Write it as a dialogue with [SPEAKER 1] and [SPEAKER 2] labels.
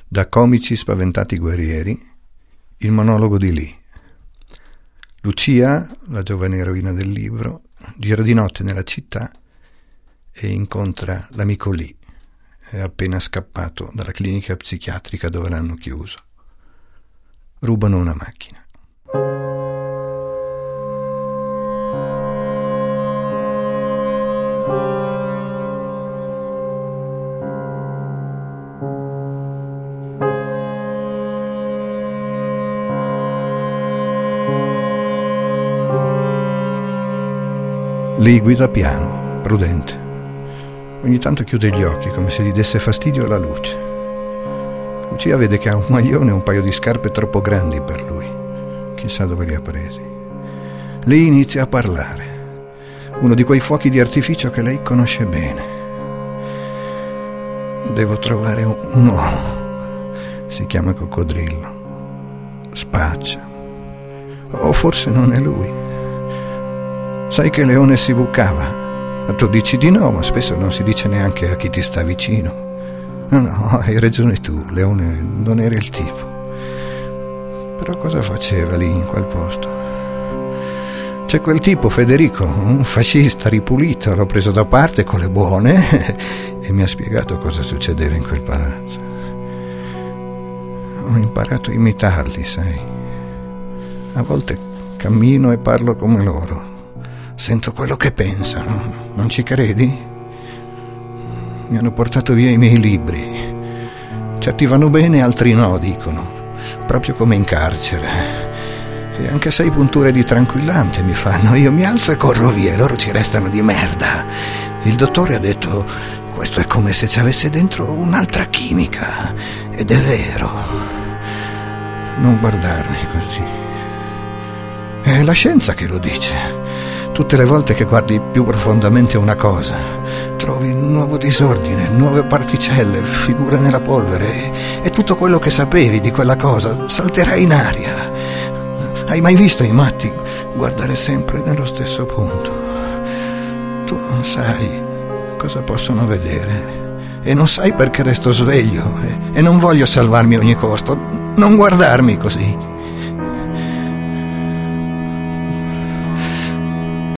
[SPEAKER 1] Da Comici spaventati guerrieri, il monologo di Lee. Lucia, la giovane eroina del libro, gira di notte nella città e incontra l'amico Lee. È appena scappato dalla clinica psichiatrica dove l'hanno chiuso. Rubano una macchina. Lee guida piano, prudente. Ogni tanto chiude gli occhi come se gli desse fastidio la luce. Lucia vede che ha un maglione e un paio di scarpe troppo grandi per lui. Chissà dove li ha presi. Lee inizia a parlare. Uno di quei fuochi di artificio che lei conosce bene. Devo trovare un uomo. Si chiama Coccodrillo. Spaccia. O forse non è lui. Sai che Leone si bucava? Tu dici di no, ma spesso non si dice neanche a chi ti sta vicino. No, hai ragione tu, Leone non era il tipo. Però cosa faceva lì in quel posto? C'è quel tipo, Federico, un fascista ripulito, l'ho preso da parte con le buone e mi ha spiegato cosa succedeva in quel palazzo. Ho imparato a imitarli, sai. A volte cammino e parlo come loro. Sento quello che pensano, non ci credi? Mi hanno portato via i miei libri. Certi vanno bene, altri no, dicono. Proprio come in carcere. E anche 6 punture di tranquillante mi fanno. Io mi alzo e corro via e loro ci restano di merda. Il dottore ha detto: questo è come se ci avesse dentro un'altra chimica. Ed è vero. Non guardarmi così. È la scienza che lo dice. Tutte le volte che guardi più profondamente una cosa, trovi un nuovo disordine, nuove particelle, figure nella polvere e tutto quello che sapevi di quella cosa salterà in aria. Hai mai visto i matti guardare sempre nello stesso punto? Tu non sai cosa possono vedere e non sai perché resto sveglio e non voglio salvarmi a ogni costo. Non guardarmi così.